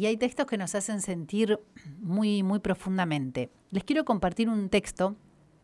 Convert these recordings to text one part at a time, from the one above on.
y hay textos que nos hacen sentir muy, muy profundamente. Les quiero compartir un texto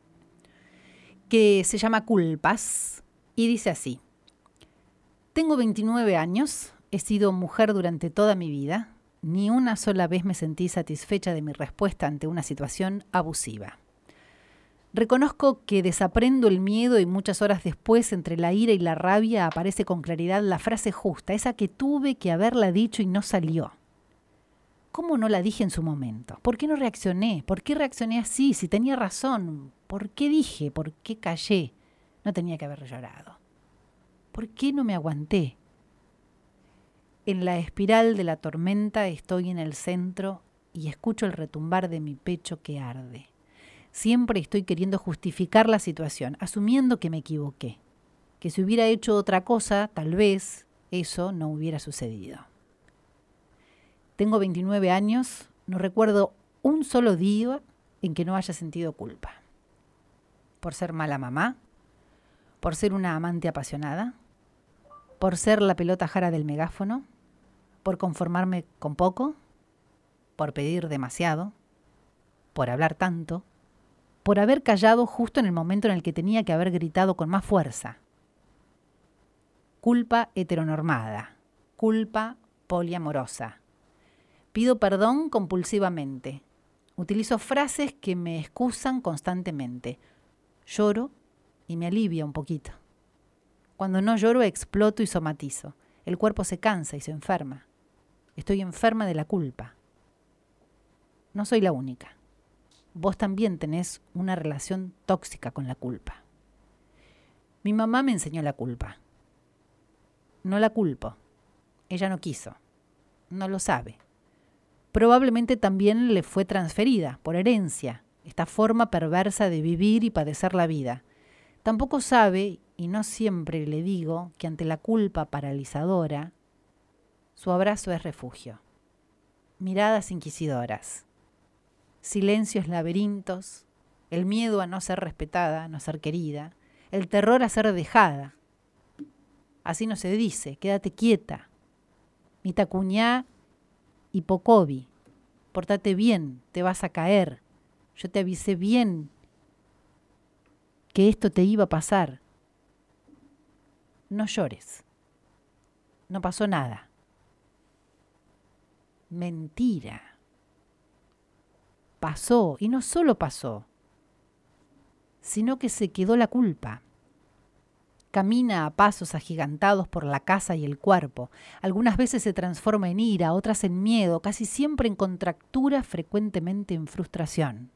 que se llama Culpas y dice así: tengo 29 años, he sido mujer durante toda mi vida, ni una sola vez me sentí satisfecha de mi respuesta ante una situación abusiva. Reconozco que desaprendo el miedo y muchas horas después, entre la ira y la rabia, aparece con claridad la frase justa, esa que tuve que haberla dicho y no salió. ¿Cómo no la dije en su momento? ¿Por qué no reaccioné? ¿Por qué reaccioné así? Si tenía razón. ¿Por qué dije? ¿Por qué callé? No tenía que haber llorado. ¿Por qué no me aguanté? En la espiral de la tormenta estoy en el centro y escucho el retumbar de mi pecho que arde. Siempre estoy queriendo justificar la situación, asumiendo que me equivoqué, que si hubiera hecho otra cosa, tal vez eso no hubiera sucedido. Tengo 29 años, no recuerdo un solo día en que no haya sentido culpa. Por ser mala mamá, por ser una amante apasionada, por ser la pelota jara del megáfono, por conformarme con poco, por pedir demasiado, por hablar tanto, por haber callado justo en el momento en el que tenía que haber gritado con más fuerza. Culpa heteronormada, culpa poliamorosa. Pido perdón compulsivamente. Utilizo frases que me excusan constantemente. Lloro y me alivia un poquito. Cuando no lloro exploto y somatizo. El cuerpo se cansa y se enferma. Estoy enferma de la culpa. No soy la única. Vos también tenés una relación tóxica con la culpa. Mi mamá me enseñó la culpa. No la culpo. Ella no quiso. No lo sabe. Probablemente también le fue transferida, por herencia, esta forma perversa de vivir y padecer la vida. Tampoco sabe, y no siempre le digo, que ante la culpa paralizadora, su abrazo es refugio. Miradas inquisidoras. Silencios laberintos, el miedo a no ser respetada, a no ser querida, el terror a ser dejada. Así no se dice, quédate quieta. Mitacuñá y Pocovi, portate bien, te vas a caer. Yo te avisé bien que esto te iba a pasar. No llores. No pasó nada. Mentira. Pasó, y no solo pasó, sino que se quedó la culpa. Camina a pasos agigantados por la casa y el cuerpo. Algunas veces se transforma en ira, otras en miedo, casi siempre en contractura, frecuentemente en frustración.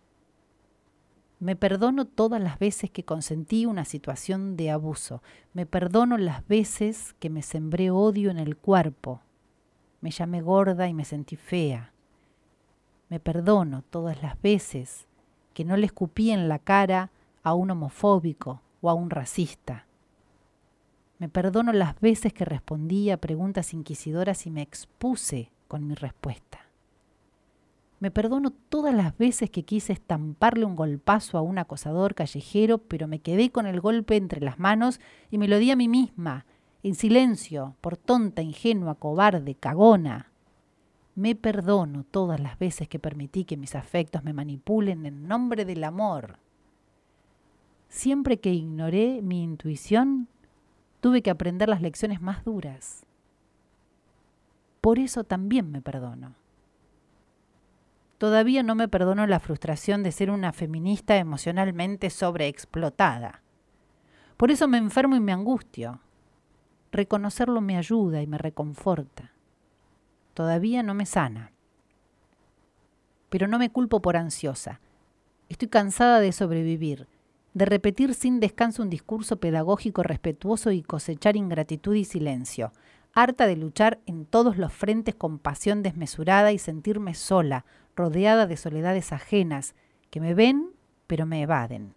Me perdono todas las veces que consentí una situación de abuso. Me perdono las veces que me sembré odio en el cuerpo. Me llamé gorda y me sentí fea. Me perdono todas las veces que no le escupí en la cara a un homofóbico o a un racista. Me perdono las veces que respondí a preguntas inquisidoras y me expuse con mi respuesta. Me perdono todas las veces que quise estamparle un golpazo a un acosador callejero, pero me quedé con el golpe entre las manos y me lo di a mí misma, en silencio, por tonta, ingenua, cobarde, cagona. Me perdono todas las veces que permití que mis afectos me manipulen en nombre del amor. Siempre que ignoré mi intuición, tuve que aprender las lecciones más duras. Por eso también me perdono. Todavía no me perdono la frustración de ser una feminista emocionalmente sobreexplotada. Por eso me enfermo y me angustio. Reconocerlo me ayuda y me reconforta. Todavía no me sana. Pero no me culpo por ansiosa. Estoy cansada de sobrevivir, de repetir sin descanso un discurso pedagógico respetuoso y cosechar ingratitud y silencio. Harta de luchar en todos los frentes con pasión desmesurada y sentirme sola, rodeada de soledades ajenas, que me ven pero me evaden.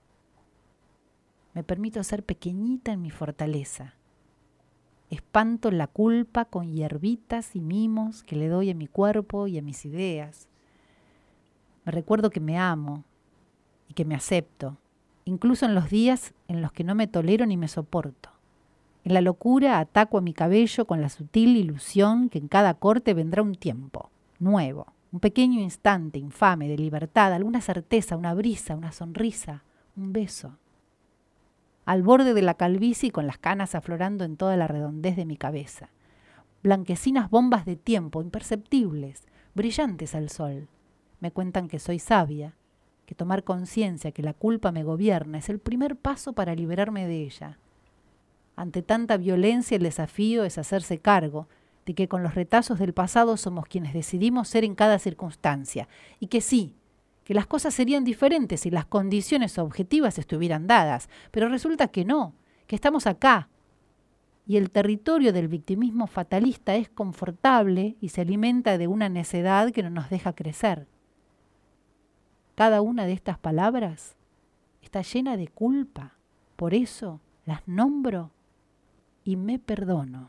Me permito ser pequeñita en mi fortaleza. Espanto la culpa con hierbitas y mimos que le doy a mi cuerpo y a mis ideas. Me recuerdo que me amo y que me acepto, incluso en los días en los que no me tolero ni me soporto. En la locura ataco a mi cabello con la sutil ilusión que en cada corte vendrá un tiempo nuevo, un pequeño instante infame de libertad, alguna certeza, una brisa, una sonrisa, un beso. Al borde de la calvicie y con las canas aflorando en toda la redondez de mi cabeza. Blanquecinas bombas de tiempo, imperceptibles, brillantes al sol. Me cuentan que soy sabia, que tomar conciencia que la culpa me gobierna es el primer paso para liberarme de ella. Ante tanta violencia el desafío es hacerse cargo de que con los retazos del pasado somos quienes decidimos ser en cada circunstancia y que sí, que las cosas serían diferentes si las condiciones objetivas estuvieran dadas, pero resulta que no, que estamos acá. Y el territorio del victimismo fatalista es confortable y se alimenta de una necedad que no nos deja crecer. Cada una de estas palabras está llena de culpa, por eso las nombro y me perdono.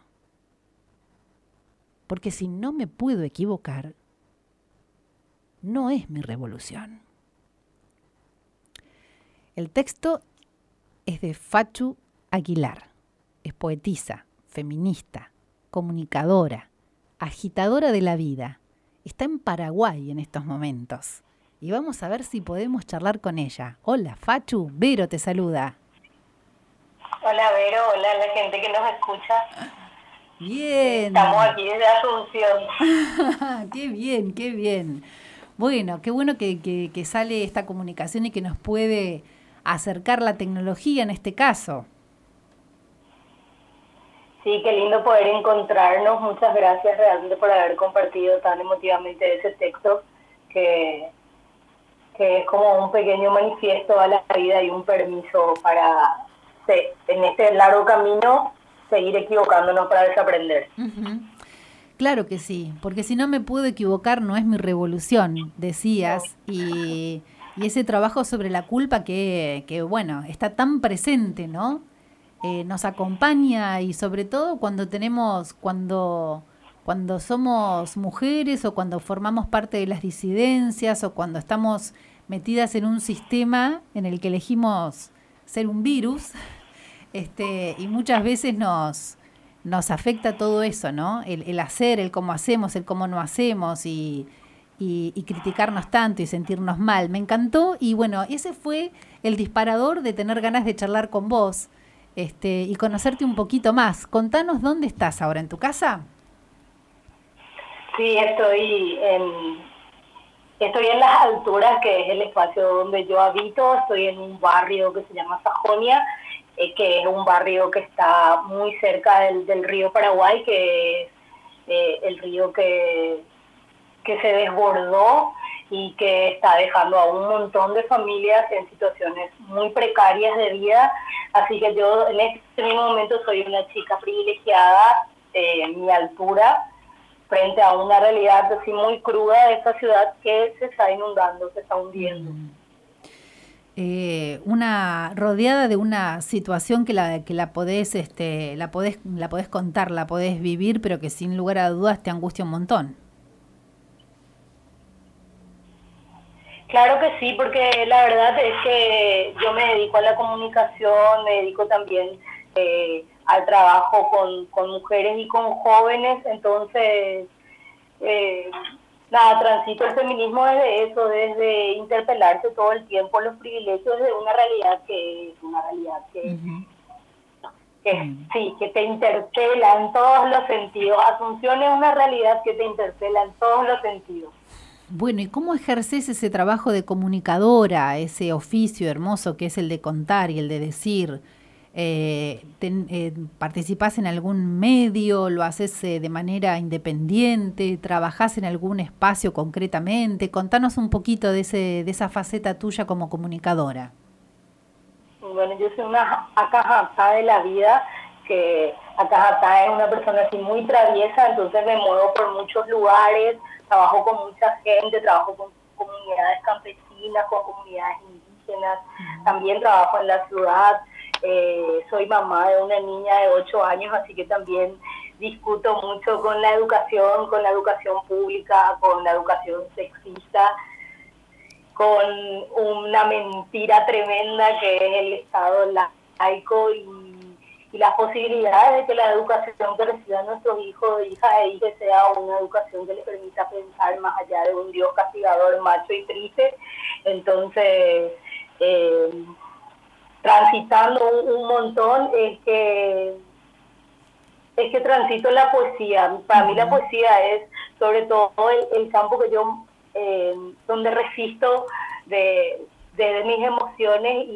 Porque si no me puedo equivocar, no es mi revolución. El texto es de Fachu Aguilar. Es poetisa, feminista, comunicadora, agitadora de la vida. Está en Paraguay en estos momentos. Y vamos a ver si podemos charlar con ella. Hola, Fachu. Vero te saluda. Hola, Vero. Hola a la gente que nos escucha. Bien. Estamos aquí desde Asunción. Qué bien, qué bien. Bueno, qué bueno que sale esta comunicación y que nos puede acercar la tecnología en este caso. Sí, qué lindo poder encontrarnos. Muchas gracias realmente por haber compartido tan emotivamente ese texto que es como un pequeño manifiesto a la vida y un permiso para, en este largo camino, seguir equivocándonos para desaprender. Uh-huh. Claro que sí, porque si no me puedo equivocar no es mi revolución, decías, y ese trabajo sobre la culpa que bueno, está tan presente, ¿no? Nos acompaña y sobre todo cuando somos mujeres o cuando formamos parte de las disidencias o cuando estamos metidas en un sistema en el que elegimos ser un virus, y muchas veces nos afecta todo eso, ¿no? El hacer, el cómo hacemos, el cómo no hacemos y criticarnos tanto y sentirnos mal. Me encantó y bueno, ese fue el disparador de tener ganas de charlar con vos y conocerte un poquito más. Contanos dónde estás ahora, ¿en tu casa? Sí, estoy en las alturas, que es el espacio donde yo habito. Estoy en un barrio que se llama Sajonia, que es un barrio que está muy cerca del río Paraguay, que es el río que se desbordó y que está dejando a un montón de familias en situaciones muy precarias de vida. Así que yo en este mismo momento soy una chica privilegiada en mi altura, frente a una realidad así muy cruda de esta ciudad que se está inundando, se está hundiendo. Una rodeada de una situación que la podés contar, la podés vivir, pero que sin lugar a dudas te angustia un montón. Claro que sí, porque la verdad es que yo me dedico a la comunicación, me dedico también al trabajo con mujeres y con jóvenes, entonces transito el feminismo desde eso, desde interpelarse todo el tiempo los privilegios de una realidad que que te interpela en todos los sentidos. Asunción es una realidad que te interpela en todos los sentidos. Bueno, ¿y cómo ejerces ese trabajo de comunicadora, ese oficio hermoso que es el de contar y el de decir? ¿Participás en algún medio? ¿Lo haces de manera independiente? ¿Trabajás en algún espacio concretamente? Contanos un poquito de esa faceta tuya como comunicadora. Bueno, yo soy una acajatá de la vida, que acajatá es una persona así muy traviesa, entonces me muevo por muchos lugares, trabajo con mucha gente, trabajo con comunidades campesinas, con comunidades indígenas, también trabajo en la ciudad. Soy mamá de una niña de 8 años, así que también discuto mucho con la educación pública, con la educación sexista, con una mentira tremenda que es el Estado laico, y las posibilidades de que la educación que reciban nuestros hijos, hijas e hijas sea una educación que les permita pensar más allá de un Dios castigador, macho y triste. Entonces, transitando un montón es que transito la poesía. Para mí la poesía es sobre todo el campo que yo, donde resisto de mis emociones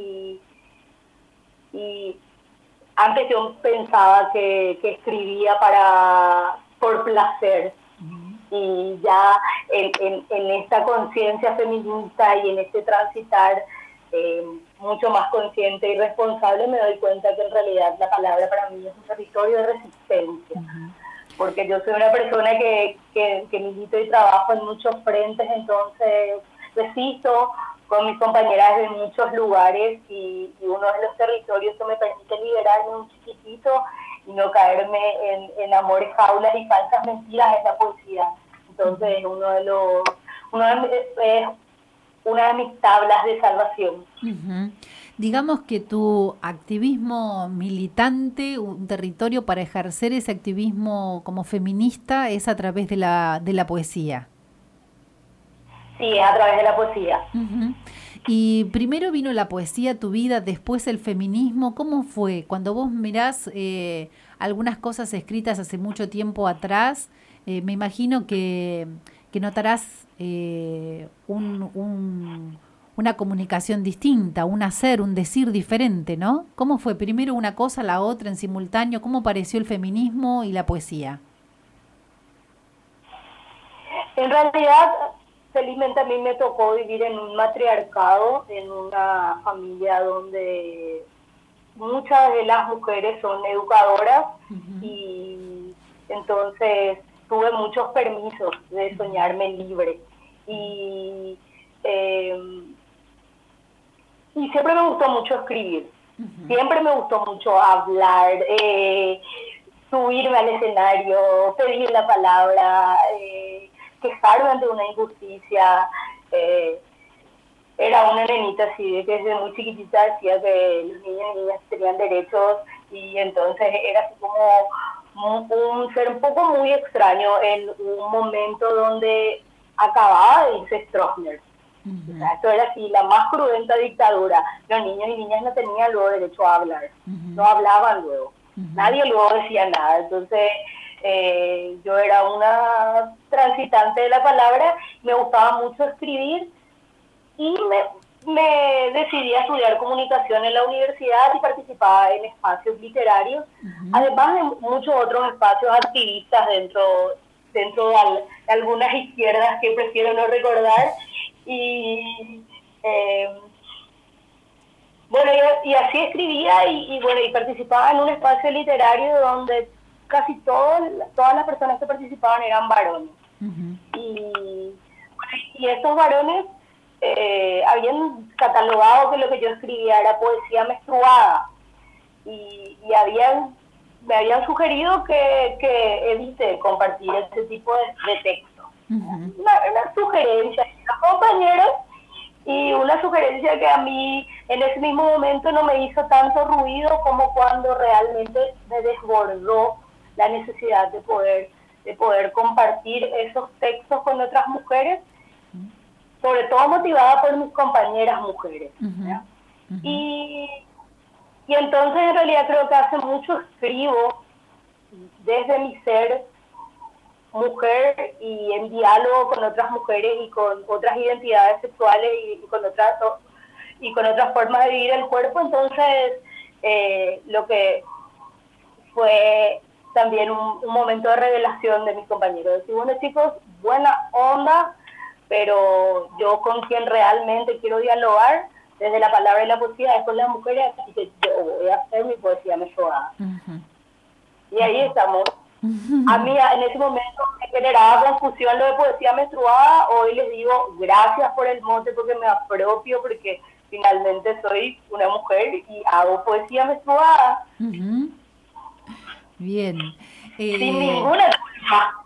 y antes yo pensaba que escribía por placer. Y ya en esta conciencia feminista y en este transitar mucho más consciente y responsable, me doy cuenta que en realidad la palabra para mí es un territorio de resistencia. Porque yo soy una persona que milito y trabajo en muchos frentes, entonces resisto con mis compañeras de muchos lugares y uno de los territorios que me permite liberarme un chiquitito y no caerme en amores, jaulas y falsas mentiras es la poesía. Entonces es una de mis tablas de salvación. Digamos que tu activismo militante, un territorio para ejercer ese activismo como feminista, es a través de la poesía. Sí, es a través de la poesía. Y primero vino la poesía a tu vida, después el feminismo. ¿Cómo fue? Cuando vos mirás algunas cosas escritas hace mucho tiempo atrás, me imagino que notarás una comunicación distinta, un hacer, un decir diferente, ¿no? ¿Cómo fue? Primero una cosa, la otra en simultáneo. ¿Cómo pareció el feminismo y la poesía? En realidad, felizmente a mí me tocó vivir en un matriarcado, en una familia donde muchas de las mujeres son educadoras y entonces tuve muchos permisos de soñarme libre. Y siempre me gustó mucho escribir, siempre me gustó mucho hablar, subirme al escenario, pedir la palabra, quejarme ante una injusticia. Era una nenita así, de que desde muy chiquitita decía que los niños y niñas tenían derechos, y entonces era así como un ser un poco muy extraño en un momento donde acababa de irse Stroessner. O sea, esto era así, la más cruenta dictadura. Los niños y niñas no tenían luego derecho a hablar, no hablaban luego, nadie luego decía nada. Entonces yo era una transitante de la palabra, me gustaba mucho escribir y me decidí a estudiar comunicación en la universidad y participaba en espacios literarios, además de muchos otros espacios activistas dentro de algunas izquierdas que prefiero no recordar. Y bueno, y así escribía y participaba en un espacio literario donde casi todas las personas que participaban eran varones. Y estos varones habían catalogado que lo que yo escribía era poesía menstruada y me habían sugerido que evite compartir ese tipo de texto. Una sugerencia de los compañeros y una sugerencia que a mí en ese mismo momento no me hizo tanto ruido como cuando realmente me desbordó la necesidad de poder compartir esos textos con otras mujeres, sobre todo motivada por mis compañeras mujeres. Y entonces en realidad creo que hace mucho escribo desde mi ser mujer y en diálogo con otras mujeres y con otras identidades sexuales y con otras formas de vivir el cuerpo. Entonces lo que fue también un momento de revelación de mis compañeros, decir, bueno chicos, buena onda, pero yo con quien realmente quiero dialogar desde la palabra y la poesía es con las mujeres, así que yo voy a hacer mi poesía menstruada. Y ahí estamos. A mí en ese momento me generaba confusión lo de poesía menstruada. Hoy les digo gracias por el mote, porque me apropio, porque finalmente soy una mujer y hago poesía menstruada. Bien. Sin ninguna culpa.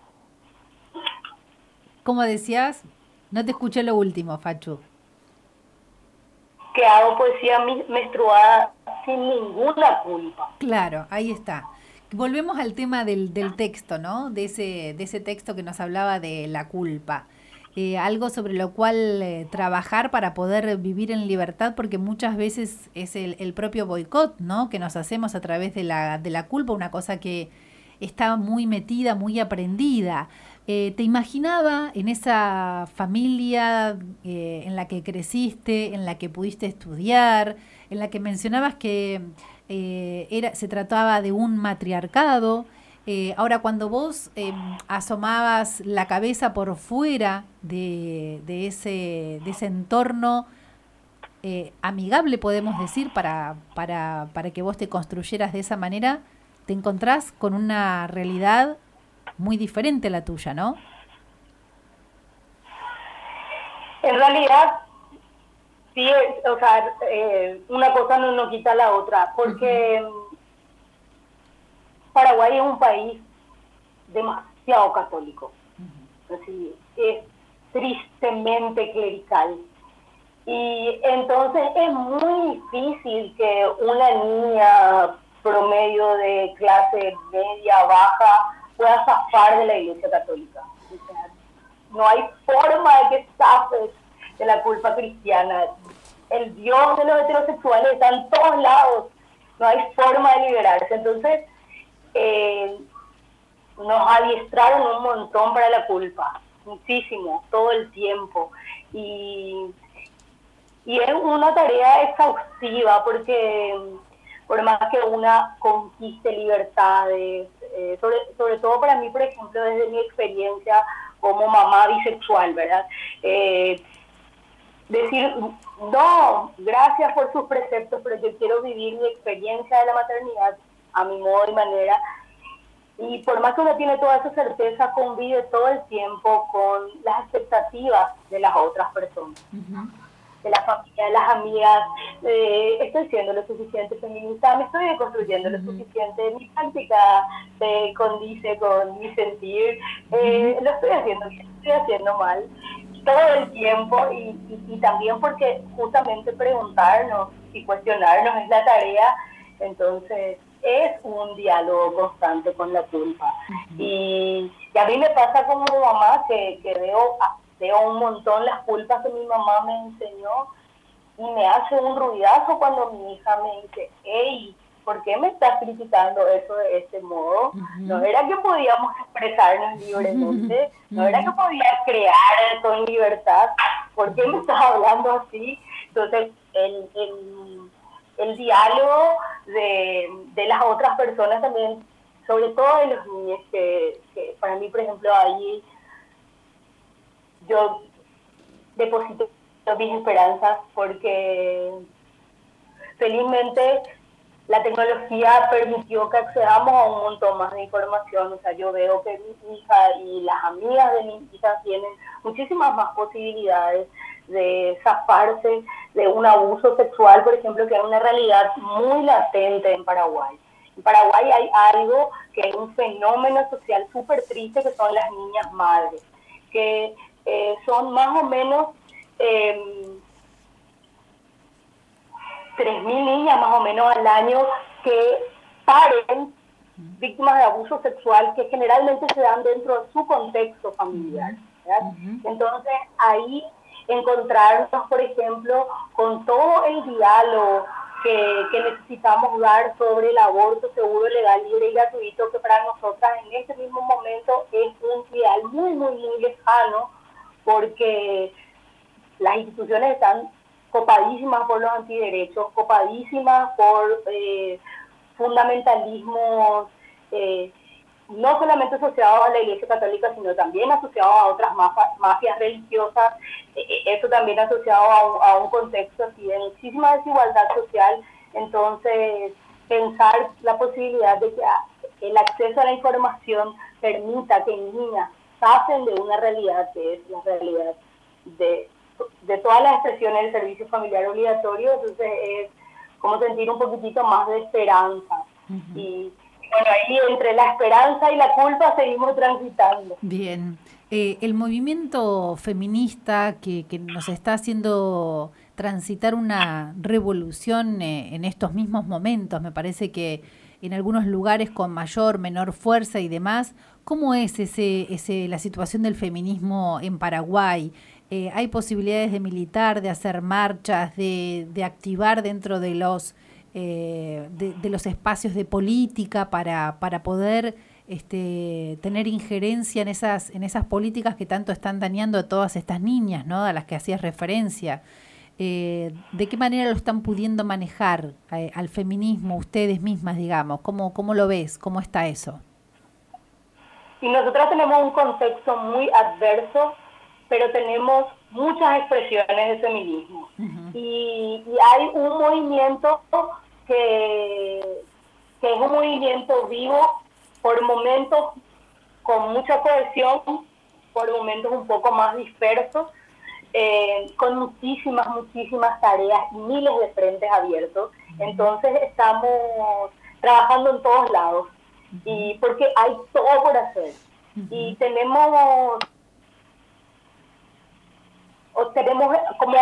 ¿Cómo decías? No te escuché lo último, Fachu. Que hago poesía menstruada sin ninguna culpa. Claro, ahí está. Volvemos al tema del texto, ¿no? De ese texto que nos hablaba de la culpa. Algo sobre lo cual trabajar para poder vivir en libertad, porque muchas veces es el propio boicot, ¿no? Que nos hacemos a través de la culpa, una cosa que está muy metida, muy aprendida. ¿Te imaginaba en esa familia en la que creciste, en la que pudiste estudiar, en la que mencionabas que se trataba de un matriarcado? Ahora, cuando vos asomabas la cabeza por fuera de ese entorno amigable, podemos decir, para que vos te construyeras de esa manera, te encontrás con una realidad muy diferente a la tuya, ¿no? En realidad, sí, o sea, una cosa no quita la otra, porque Paraguay es un país demasiado católico, así, es tristemente clerical. Y entonces es muy difícil que una niña promedio de clase media, baja, pueda zafar de la Iglesia Católica. O sea, no hay forma de que zafes de la culpa cristiana. El Dios de los heterosexuales está en todos lados. No hay forma de liberarse. Entonces, nos adiestraron un montón para la culpa. Muchísimo, todo el tiempo. Y es una tarea exhaustiva porque por más que una conquiste libertades, sobre todo para mí, por ejemplo, desde mi experiencia como mamá bisexual, ¿verdad? Decir, no, gracias por sus preceptos, pero yo quiero vivir mi experiencia de la maternidad a mi modo y manera. Y por más que uno tiene toda esa certeza, convive todo el tiempo con las expectativas de las otras personas. De la familia, de las amigas, estoy siendo lo suficiente feminista, me estoy deconstruyendo lo suficiente, mi práctica se condice con mi sentir, lo estoy haciendo bien, estoy haciendo mal, todo el tiempo, y también porque justamente preguntarnos y cuestionarnos es la tarea. Entonces es un diálogo constante con la culpa. Y a mí me pasa como mamá que veo un montón las culpas que mi mamá me enseñó y me hace un ruidazo cuando mi hija me dice, hey, ¿por qué me estás criticando eso de este modo? ¿No era que podíamos expresarnos libremente? ¿No era que podías crear con libertad? ¿Por qué me estás hablando así? Entonces, el diálogo de las otras personas también, sobre todo de los niños, que para mí, por ejemplo, ahí yo deposito mis esperanzas porque felizmente la tecnología permitió que accedamos a un montón más de información. O sea, yo veo que mi hija y las amigas de mi hija tienen muchísimas más posibilidades de zafarse de un abuso sexual, por ejemplo, que es una realidad muy latente en Paraguay. En Paraguay hay algo que es un fenómeno social súper triste, que son las niñas madres, que son más o menos 3.000 niñas más o menos al año que paren víctimas de abuso sexual, que generalmente se dan dentro de su contexto familiar, ¿verdad? Entonces ahí encontrarnos, por ejemplo, con todo el diálogo que necesitamos dar sobre el aborto seguro, legal, libre y gratuito, que para nosotras en este mismo momento es un ideal muy, muy, muy lejano, porque las instituciones están copadísimas por los antiderechos, copadísimas por fundamentalismos, no solamente asociados a la Iglesia Católica, sino también asociados a otras mafias religiosas, eso también asociado a un contexto así de muchísima desigualdad social. Entonces, pensar la posibilidad de que el acceso a la información permita que niñas pasen de una realidad que es la realidad de todas las expresiones del servicio familiar obligatorio, entonces es como sentir un poquitito más de esperanza. Y bueno, ahí entre la esperanza y la culpa seguimos transitando. Bien. El movimiento feminista que nos está haciendo transitar una revolución en estos mismos momentos. Me parece que en algunos lugares con mayor, menor fuerza y demás. ¿Cómo es la situación del feminismo en Paraguay? ¿Hay posibilidades de militar, de hacer marchas, de activar dentro de los espacios de política para poder tener injerencia en esas políticas que tanto están dañando a todas estas niñas, ¿no? A las que hacías referencia? ¿De qué manera lo están pudiendo manejar al feminismo ustedes mismas, digamos? ¿Cómo lo ves? ¿Cómo está eso? Y nosotros tenemos un contexto muy adverso, pero tenemos muchas expresiones de feminismo. Y hay un movimiento que es un movimiento vivo, por momentos con mucha cohesión, por momentos un poco más dispersos, con muchísimas tareas y miles de frentes abiertos. Entonces estamos trabajando en todos lados, y porque hay todo por hacer. Y tenemos como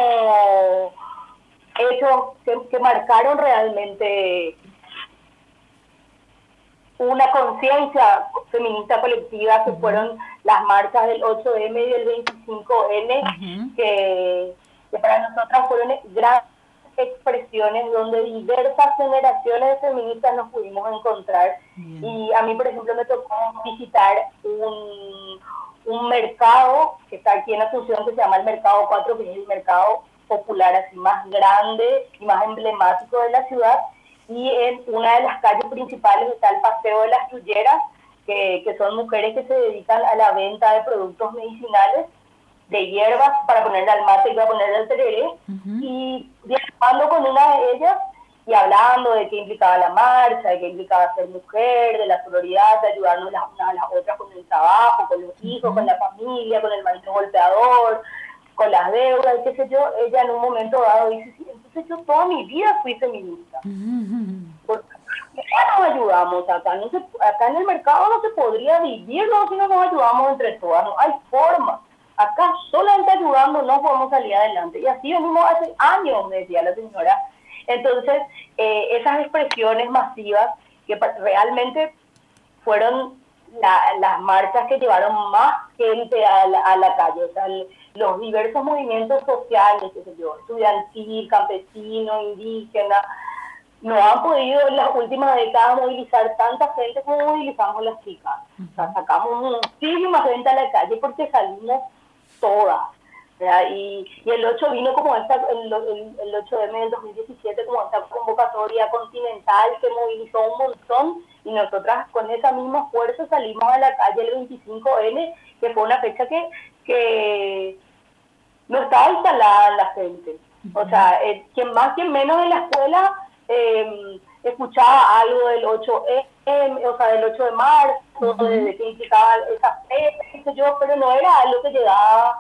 hechos que marcaron realmente una conciencia feminista colectiva, que fueron las marchas del 8M y del 25N, que para nosotras fueron grandes expresiones donde diversas generaciones de feministas nos pudimos encontrar. Y a mí, por ejemplo, me tocó visitar un mercado que está aquí en Asunción, que se llama el Mercado 4, que es el mercado popular así más grande y más emblemático de la ciudad. Y en una de las calles principales está el Paseo de las Tulleras, que son mujeres que se dedican a la venta de productos medicinales, de hierbas para ponerle al mate y para ponerle al tereré. Y dialogando con una de ellas y hablando de qué implicaba la marcha, de qué implicaba ser mujer, de la sororidad, de ayudarnos las unas a las otras con el trabajo, con los hijos, con la familia, con el marido golpeador, con las deudas, y qué sé yo. Ella en un momento dado dice: sí, entonces yo toda mi vida fui feminista. Porque no nos ayudamos acá, acá en el mercado no se podría vivir, no, si no nos ayudamos entre todas, no hay forma. Acá solamente ayudando no podemos salir adelante. Y así venimos hace años, me decía la señora. Entonces, esas expresiones masivas que realmente fueron las marchas que llevaron más gente a la calle. O sea, los diversos movimientos sociales, qué sé yo, estudiantil, campesino, indígena, no han podido en las últimas décadas movilizar tanta gente como movilizamos las chicas. O sea, sacamos muchísima gente a la calle porque salimos todas. Y el 8 vino como el 8M del 2017 como esta convocatoria continental que movilizó un montón, y nosotras con esa misma fuerza salimos a la calle el 25N, que fue una fecha que no estaba instalada en la gente. O sea, quien más, quien menos en la escuela escuchaba algo del 8M, o sea, del 8 de marzo, de que implicaba esa fecha, pero no era algo que llegaba.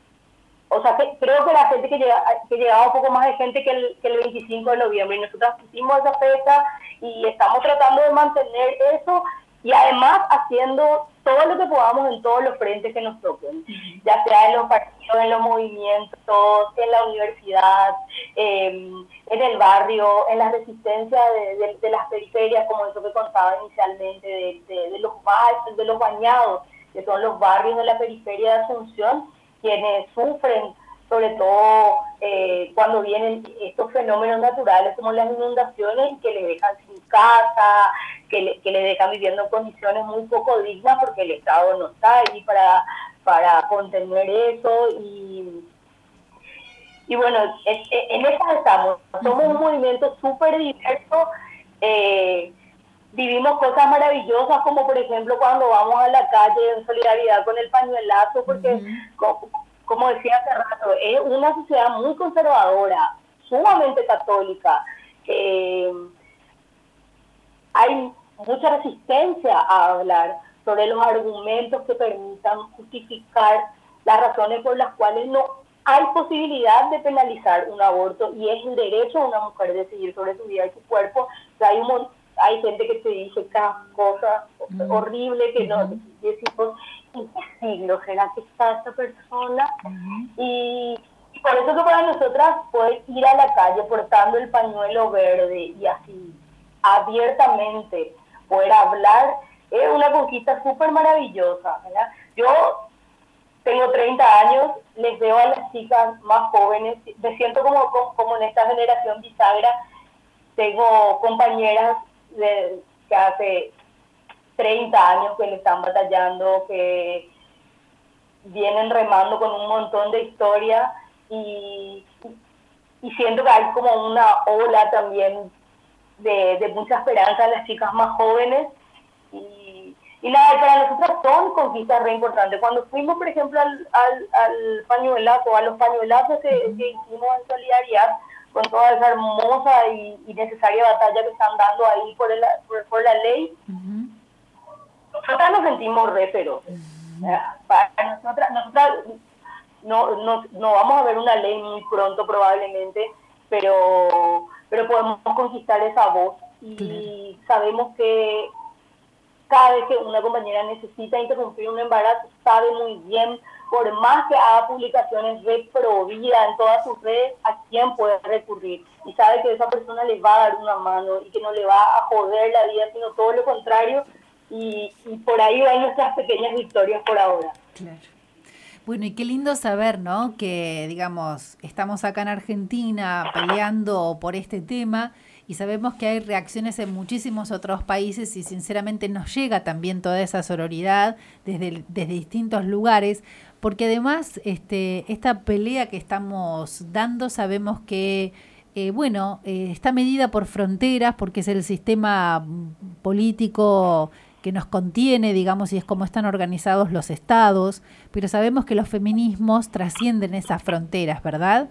O sea, creo que la gente que llegaba un poco más de gente que el 25 de noviembre, y nosotros pusimos esa fecha y estamos tratando de mantener eso, y además haciendo todo lo que podamos en todos los frentes que nos toquen, ya sea en los partidos, en los movimientos, en la universidad, en el barrio, en la resistencia de las periferias, como eso que contaba inicialmente, de los bañados, que son los barrios de la periferia de Asunción, quienes sufren, sobre todo cuando vienen estos fenómenos naturales como las inundaciones, que les dejan sin casa, que les dejan viviendo en condiciones muy poco dignas, porque el Estado no está ahí para contener eso. Y bueno, en esas estamos. Somos un movimiento súper diverso. Vivimos cosas maravillosas, como por ejemplo cuando vamos a la calle en solidaridad con el pañuelazo, porque como decía hace rato, es una sociedad muy conservadora, sumamente católica. Hay mucha resistencia a hablar sobre los argumentos que permitan justificar las razones por las cuales no hay posibilidad de penalizar un aborto, y es el derecho de una mujer de decidir sobre su vida y su cuerpo. O sea, hay gente que te dice cada cosa horrible que no decimos: ¿en qué siglo será que está esta persona? Y Por eso que para nosotras poder ir a la calle portando el pañuelo verde y así abiertamente poder hablar es una conquista súper maravillosa, ¿verdad? Yo tengo 30 años, les veo a las chicas más jóvenes, me siento como en esta generación bisagra, tengo compañeras que hace 30 años que le están batallando, que vienen remando con un montón de historia y siento que hay como una ola también de mucha esperanza en las chicas más jóvenes y nada, para nosotros son conquistas re importantes. Cuando fuimos, por ejemplo, al pañuelazo, a los pañuelazos que hicimos en solidaridad con toda esa hermosa y necesaria batalla que están dando ahí por la ley, nosotras nos sentimos re feroces. Para nosotras no vamos a ver una ley muy pronto probablemente, pero podemos conquistar esa voz y sabemos que cada vez que una compañera necesita interrumpir un embarazo, sabe muy bien, por más que haga publicaciones de pro vida en todas sus redes, a quién puede recurrir. Y sabe que esa persona le va a dar una mano y que no le va a joder la vida, sino todo lo contrario. Y por ahí van nuestras pequeñas victorias por ahora. Claro. Bueno, y qué lindo saber, ¿no? Que, digamos, estamos acá en Argentina peleando por este tema y sabemos que hay reacciones en muchísimos otros países y sinceramente nos llega también toda esa sororidad desde distintos lugares, porque además esta pelea que estamos dando sabemos que está medida por fronteras porque es el sistema político que nos contiene, digamos, y es como están organizados los estados, pero sabemos que los feminismos trascienden esas fronteras, ¿verdad?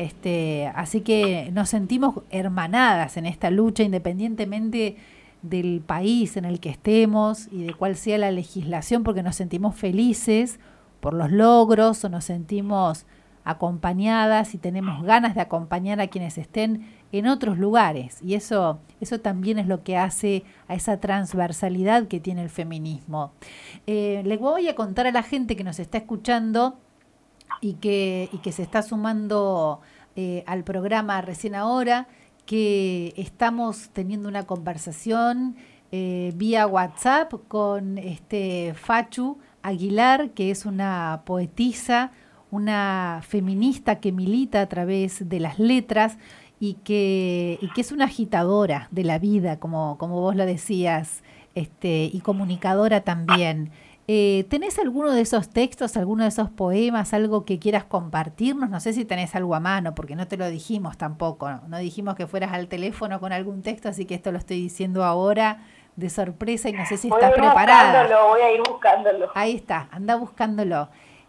Así que nos sentimos hermanadas en esta lucha, independientemente del país en el que estemos y de cuál sea la legislación, porque nos sentimos felices por los logros o nos sentimos acompañadas y tenemos ganas de acompañar a quienes estén en otros lugares, y eso también es lo que hace a esa transversalidad que tiene el feminismo. Le voy a contar a la gente que nos está escuchando y que se está sumando al programa recién ahora, que estamos teniendo una conversación vía WhatsApp con Fachu Aguilar, que es una poetisa, una feminista que milita a través de las letras y que es una agitadora de la vida, como vos lo decías, y comunicadora también. ¿Tenés alguno de esos textos, alguno de esos poemas, algo que quieras compartirnos? No sé si tenés algo a mano, porque no te lo dijimos tampoco. No dijimos que fueras al teléfono con algún texto, así que esto lo estoy diciendo ahora de sorpresa y no sé si estás preparada. Voy a ir buscándolo. Ahí está, anda buscándolo.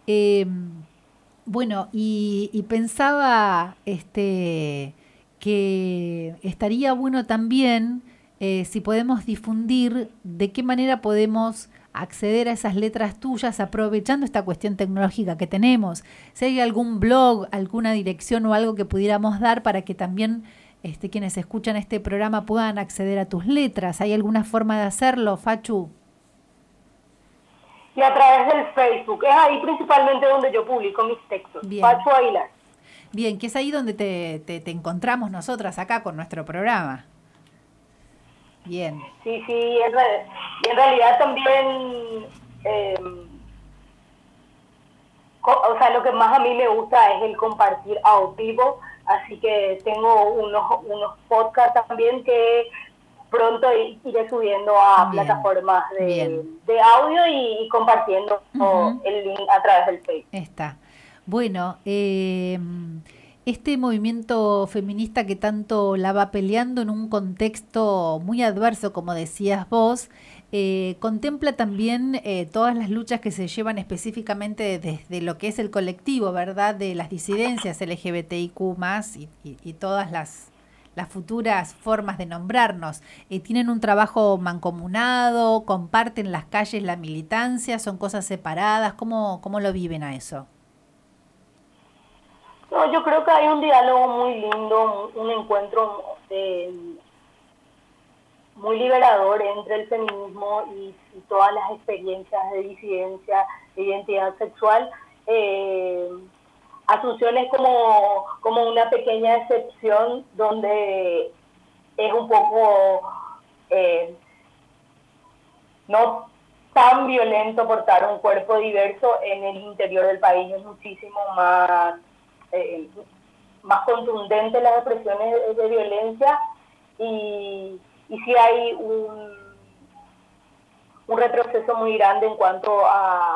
Bueno, y pensaba que estaría bueno también si podemos difundir de qué manera podemos acceder a esas letras tuyas aprovechando esta cuestión tecnológica que tenemos. Si hay algún blog, alguna dirección o algo que pudiéramos dar para que también quienes escuchan este programa puedan acceder a tus letras. ¿Hay alguna forma de hacerlo, Fachu? Y a través del Facebook, es ahí principalmente donde yo publico mis textos. Bien. Fachu Aguilar. Bien, que es ahí donde te encontramos nosotras acá con nuestro programa. Bien. Sí, y en realidad también, o sea, lo que más a mí me gusta es el compartir a vivo, así que tengo unos podcasts también que pronto iré subiendo a plataformas de audio y compartiendo el link a través del Facebook. Está. Bueno, este movimiento feminista que tanto la va peleando en un contexto muy adverso, como decías vos, contempla también todas las luchas que se llevan específicamente desde lo que es el colectivo, ¿verdad? De las disidencias LGBTIQ+, y todas las futuras formas de nombrarnos. ¿Tienen un trabajo mancomunado? ¿Comparten las calles la militancia? ¿Son cosas separadas? ¿Cómo lo viven a eso? No, yo creo que hay un diálogo muy lindo, un encuentro muy liberador entre el feminismo y todas las experiencias de disidencia, de identidad sexual. Asunción es como una pequeña excepción donde es un poco no tan violento portar un cuerpo diverso. En el interior del país es muchísimo más contundente las expresiones de violencia, y sí hay un retroceso muy grande en cuanto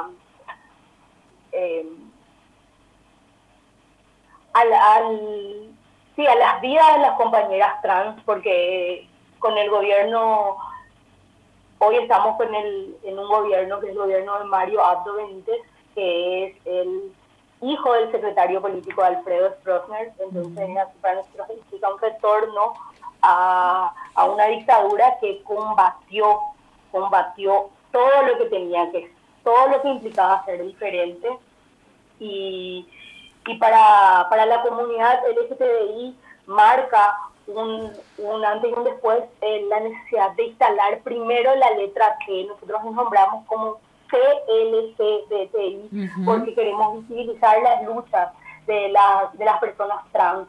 sí, a las vidas de las compañeras trans, porque con el gobierno, hoy estamos en un gobierno que es el gobierno de Mario Abdo Benítez, que es el hijo del secretario político Alfredo Stroessner. Entonces para nosotros significa un retorno a una dictadura que combatió todo lo que tenía que, todo lo que implicaba ser diferente, y para la comunidad LGTBI marca un antes y un después, la necesidad de instalar primero la letra T. Nosotros nos nombramos como CLGBTI, porque queremos visibilizar las luchas de las personas trans.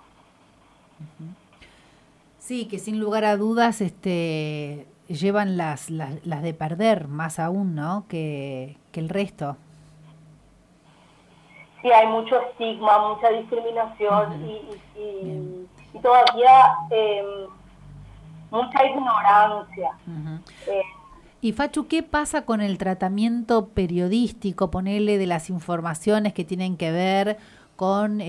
Sí, que sin lugar a dudas llevan las de perder más aún, ¿no? Que el resto. Sí, hay mucho estigma, mucha discriminación, y todavía mucha ignorancia. Y Fachu, ¿qué pasa con el tratamiento periodístico, ponele, de las informaciones que tienen que ver con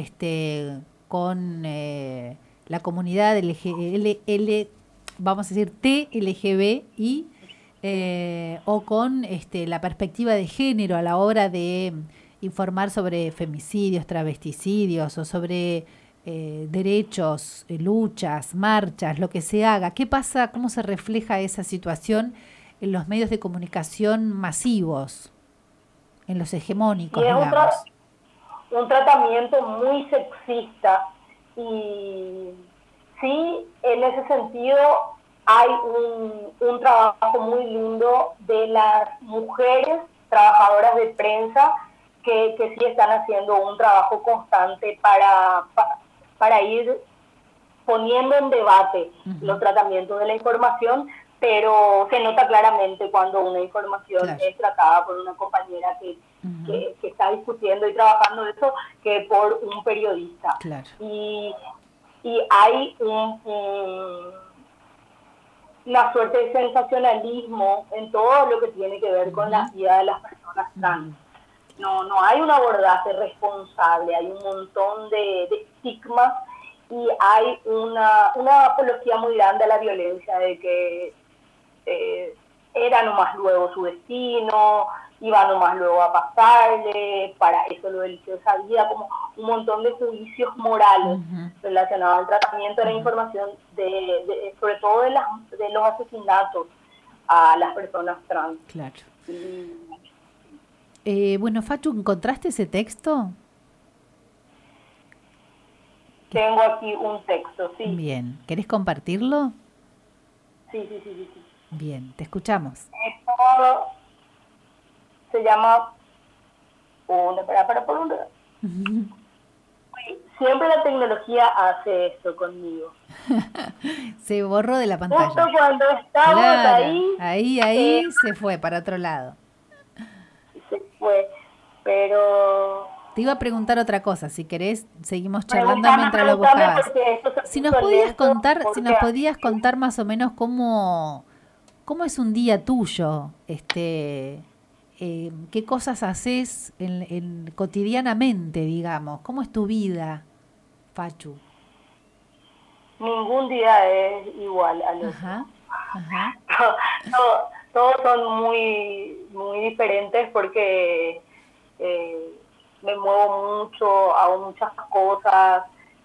la comunidad vamos a decir TLGBI, o con la perspectiva de género a la hora de informar sobre femicidios, travesticidios, o sobre derechos, luchas, marchas, lo que se haga? ¿Qué pasa? ¿Cómo se refleja esa situación en los medios de comunicación masivos, en los hegemónicos, digamos? Un tratamiento muy sexista, y sí, en ese sentido hay un trabajo muy lindo de las mujeres trabajadoras de prensa que sí están haciendo un trabajo constante para ir poniendo en debate los tratamientos de la información, pero se nota claramente cuando una información es tratada por una compañera que está discutiendo y trabajando eso, que por un periodista. Claro. Y hay una suerte de sensacionalismo en todo lo que tiene que ver con la vida de las personas trans. No hay un abordaje responsable, hay un montón de estigmas, y hay una apología muy grande a la violencia, de que era nomás luego su destino, iba nomás luego a pasarle, para eso lo eligió esa vida, como un montón de juicios morales relacionados al tratamiento de la información, sobre todo de los asesinatos a las personas trans. Claro. Bueno, Fachu, ¿encontraste ese texto? Tengo aquí un texto, sí. Bien, ¿querés compartirlo? Sí. Bien, te escuchamos. Esto se llama Siempre la tecnología hace esto conmigo. Se borró de la pantalla. Justo cuando estamos ahí se fue para otro lado. Se fue, pero... Te iba a preguntar otra cosa, si querés seguimos charlando mientras lo buscabas. Si nos podías contar más o menos cómo es un día tuyo, qué cosas haces cotidianamente, digamos, cómo es tu vida, Fachu. Ningún día es igual al otro. Todos son muy, muy diferentes, porque me muevo mucho, hago muchas cosas,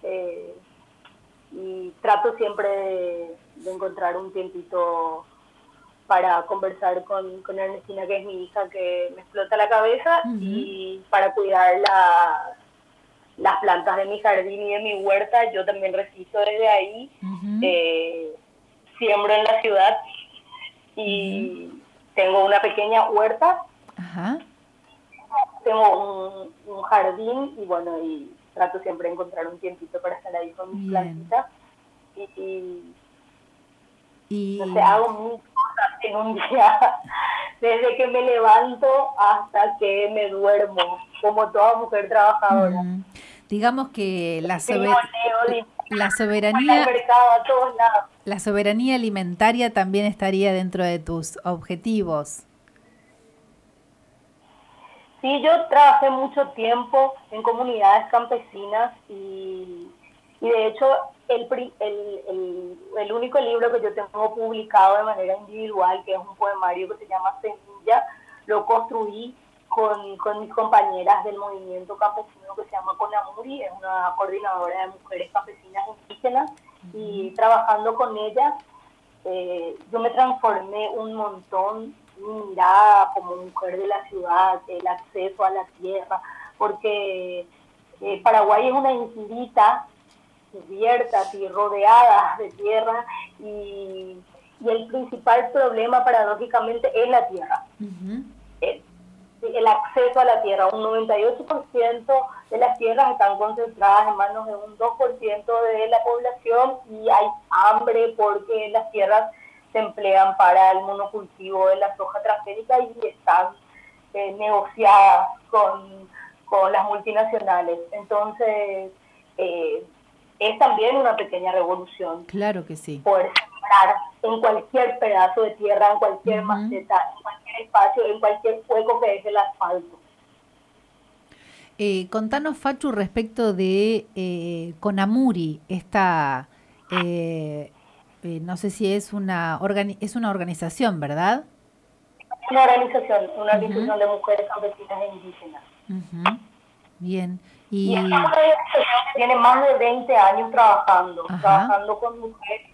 y trato siempre de encontrar un tiempito para conversar con Ernestina, que es mi hija, que me explota la cabeza, y para cuidar las plantas de mi jardín y de mi huerta. Yo también resisto desde ahí, siembro en la ciudad, y tengo una pequeña huerta. tengo un jardín y bueno, y trato siempre de encontrar un tiempito para estar ahí con mis plantitas. No sé, hago mil cosas en un día, desde que me levanto hasta que me duermo, como toda mujer trabajadora. Digamos que la soberanía alimentaria también estaría dentro de tus objetivos. Sí, yo trabajé mucho tiempo en comunidades campesinas y de hecho el único libro que yo tengo publicado de manera individual, que es un poemario que se llama Semilla, lo construí con mis compañeras del movimiento campesino que se llama CONAMURI, es una coordinadora de mujeres campesinas indígenas, y trabajando con ellas yo me transformé un montón, mi mirada como mujer de la ciudad, el acceso a la tierra, porque Paraguay es una islita cubierta, así, rodeada de tierra, y el principal problema paradójicamente es la tierra. El acceso a la tierra, un 98% de las tierras están concentradas en manos de un 2% de la población y hay hambre porque las tierras se emplean para el monocultivo de la soja transgénica y están negociadas con las multinacionales. Entonces, es también una pequeña revolución. Claro que sí. Poder sembrar en cualquier pedazo de tierra, en cualquier maceta, en cualquier espacio, en cualquier hueco que es el asfalto. Contanos, Fachu, respecto de CONAMURI, esta, no sé si es una organización, ¿verdad? Una organización de mujeres campesinas e indígenas. Bien. Y esta organización tiene más de 20 años trabajando con mujeres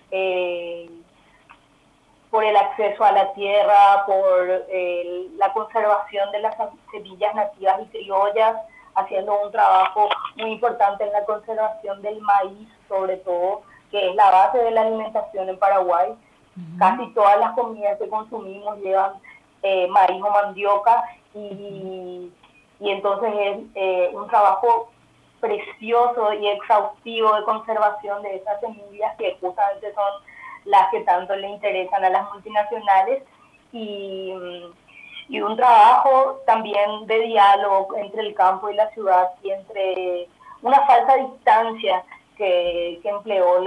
por el acceso a la tierra, por la conservación de las semillas nativas y criollas, haciendo un trabajo muy importante en la conservación del maíz, sobre todo, que es la base de la alimentación en Paraguay. Casi todas las comidas que consumimos llevan maíz o mandioca y entonces es un trabajo precioso y exhaustivo de conservación de esas semillas que justamente son las que tanto le interesan a las multinacionales y un trabajo también de diálogo entre el campo y la ciudad y entre una falsa distancia que empleó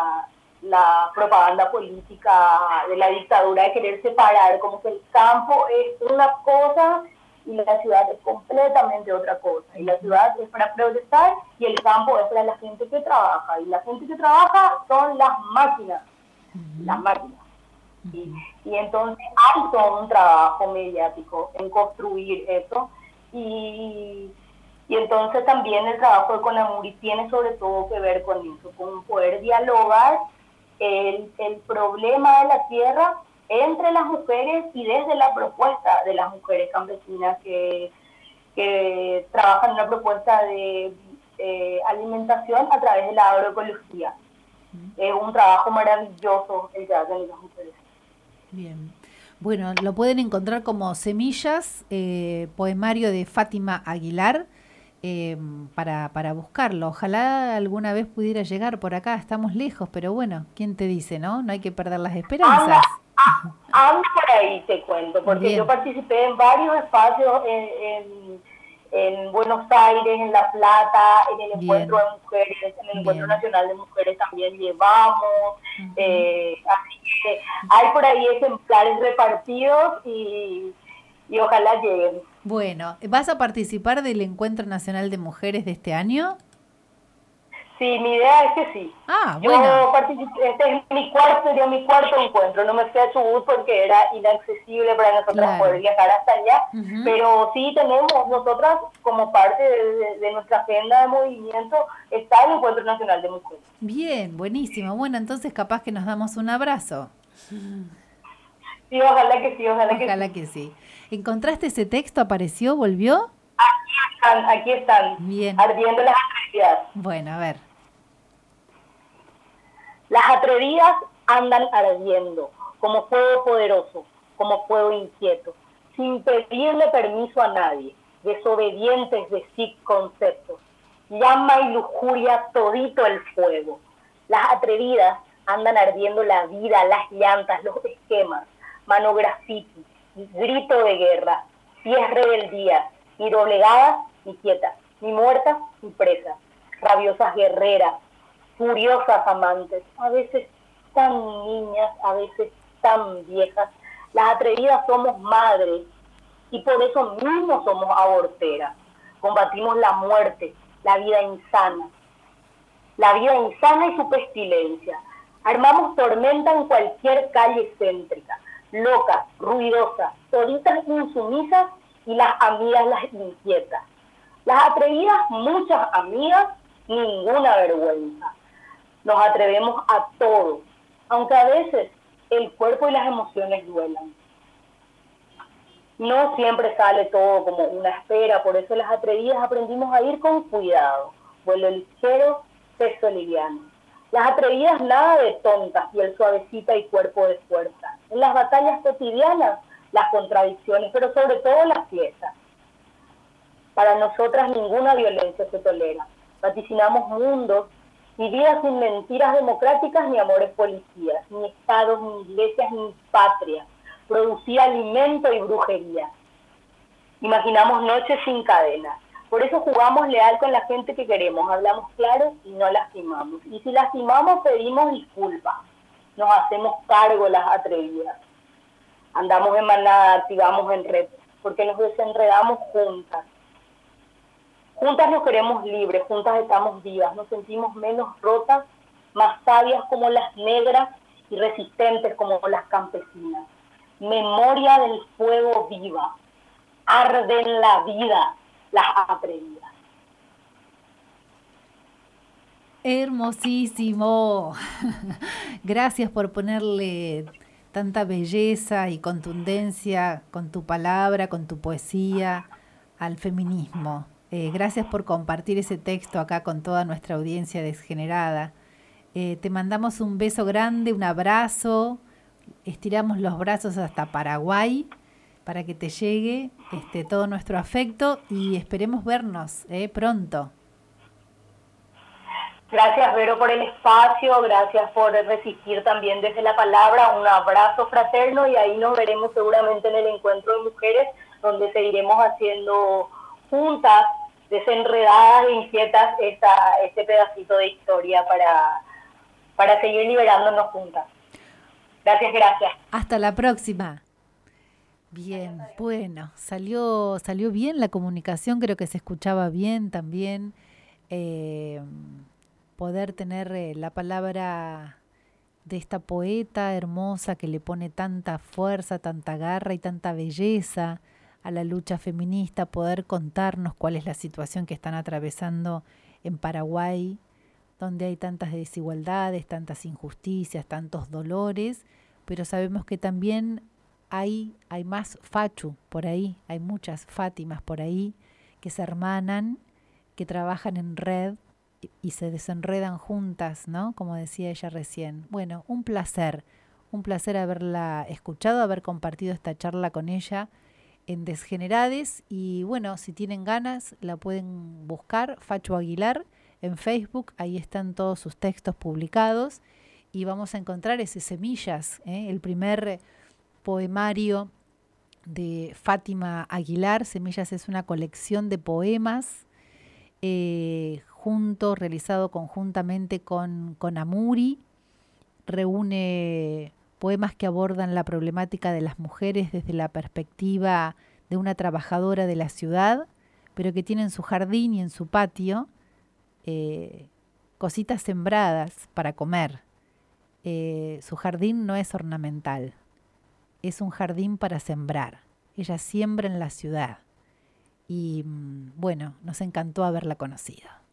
la propaganda política de la dictadura de querer separar, como que el campo es una cosa y la ciudad es completamente otra cosa. Y la ciudad es para progresar y el campo es para la gente que trabaja. Y la gente que trabaja son las máquinas. Las máquinas. Y entonces hay todo un trabajo mediático en construir eso. Y entonces también el trabajo de CONAMURI tiene sobre todo que ver con eso, con poder dialogar el problema de la tierra entre las mujeres y desde la propuesta de las mujeres campesinas que trabajan en una propuesta de alimentación a través de la agroecología. Es un trabajo maravilloso el que hacen las mujeres. Bien. Bueno, lo pueden encontrar como Semillas, poemario de Fátima Aguilar, para buscarlo. Ojalá alguna vez pudiera llegar por acá. Estamos lejos, pero bueno, ¿quién te dice, no? No hay que perder las esperanzas. Ando por ahí, te cuento, porque yo participé en varios espacios en Buenos Aires, en La Plata, en el encuentro de mujeres, en el encuentro nacional de mujeres también llevamos, así que hay por ahí ejemplares repartidos y ojalá lleguen. Bueno, ¿vas a participar del Encuentro Nacional de Mujeres de este año? Sí, mi idea es que sí. Bueno. Yo participé, sería mi cuarto encuentro. No me fui a Chubut porque era inaccesible para nosotras poder viajar hasta allá. Pero sí tenemos, nosotras como parte de nuestra agenda de movimiento, está el Encuentro Nacional de Mujeres. Bien, buenísimo. Bueno, entonces capaz que nos damos un abrazo. Sí, ojalá que sí, ojalá que sí. ¿Encontraste ese texto? ¿Apareció? ¿Volvió? Aquí están. Bien. Ardiendo las atrevidas. Bueno, a ver. Las atrevidas andan ardiendo, como fuego poderoso, como fuego inquieto, sin pedirle permiso a nadie, desobedientes de sí conceptos. Llama y lujuria todito el fuego. Las atrevidas andan ardiendo la vida, las llantas, los esquemas, mano graffiti, grito de guerra, pies rebeldía, ni doblegadas ni quietas, ni muertas ni presas, rabiosas guerreras, furiosas amantes, a veces tan niñas, a veces tan viejas. Las atrevidas somos madres y por eso mismo somos aborteras. Combatimos la muerte, la vida insana y su pestilencia. Armamos tormenta en cualquier calle céntrica, locas, ruidosas, toditas insumisas y las amigas las inquietas. Las atrevidas, muchas amigas, ninguna vergüenza. Nos atrevemos a todo, aunque a veces el cuerpo y las emociones duelan. No siempre sale todo como una espera, por eso las atrevidas aprendimos a ir con cuidado, vuelo ligero, peso liviano. Las atrevidas nada de tontas, piel suavecita y cuerpo de fuerza. En las batallas cotidianas, las contradicciones, pero sobre todo las fiestas. Para nosotras ninguna violencia se tolera. Vaticinamos mundos y vidas sin mentiras democráticas ni amores policías, ni estados, ni iglesias, ni patria. Producir alimento y brujería. Imaginamos noches sin cadenas. Por eso jugamos leal con la gente que queremos, hablamos claro y no lastimamos. Y si lastimamos, pedimos disculpas. Nos hacemos cargo las atrevidas. Andamos en manada, activamos en red, porque nos desenredamos juntas. Juntas nos queremos libres, juntas estamos vivas, nos sentimos menos rotas, más sabias como las negras y resistentes como las campesinas. Memoria del fuego viva, arde en la vida las atrevidas. Hermosísimo. Gracias por ponerle tanta belleza y contundencia con tu palabra, con tu poesía al feminismo. Gracias por compartir ese texto acá con toda nuestra audiencia desgenerada. Te mandamos un beso grande, un abrazo. Estiramos los brazos hasta Paraguay para que te llegue todo nuestro afecto y esperemos vernos pronto. Gracias, Vero, por el espacio, gracias por resistir también desde la palabra. Un abrazo fraterno y ahí nos veremos seguramente en el encuentro de mujeres, donde seguiremos haciendo juntas, desenredadas e inquietas, este pedacito de historia para seguir liberándonos juntas. Gracias, gracias. Hasta la próxima. Bien, bueno, salió bien la comunicación, creo que se escuchaba bien también. Poder tener la palabra de esta poeta hermosa que le pone tanta fuerza, tanta garra y tanta belleza a la lucha feminista, poder contarnos cuál es la situación que están atravesando en Paraguay, donde hay tantas desigualdades, tantas injusticias, tantos dolores, pero sabemos que también hay más Fachu por ahí, hay muchas Fátimas por ahí que se hermanan, que trabajan en red y se desenredan juntas, ¿no? Como decía ella recién. Bueno, un placer haberla escuchado, haber compartido esta charla con ella en Desgenerades y bueno, si tienen ganas la pueden buscar, Fachu Aguilar, en Facebook, ahí están todos sus textos publicados y vamos a encontrar ese Semillas, el primer poemario de Fátima Aguilar. Semillas es una colección de poemas realizado conjuntamente con Amuri, reúne poemas que abordan la problemática de las mujeres desde la perspectiva de una trabajadora de la ciudad, pero que tiene en su jardín y en su patio cositas sembradas para comer. Su jardín no es ornamental, es un jardín para sembrar. Ella siembra en la ciudad y bueno, nos encantó haberla conocido.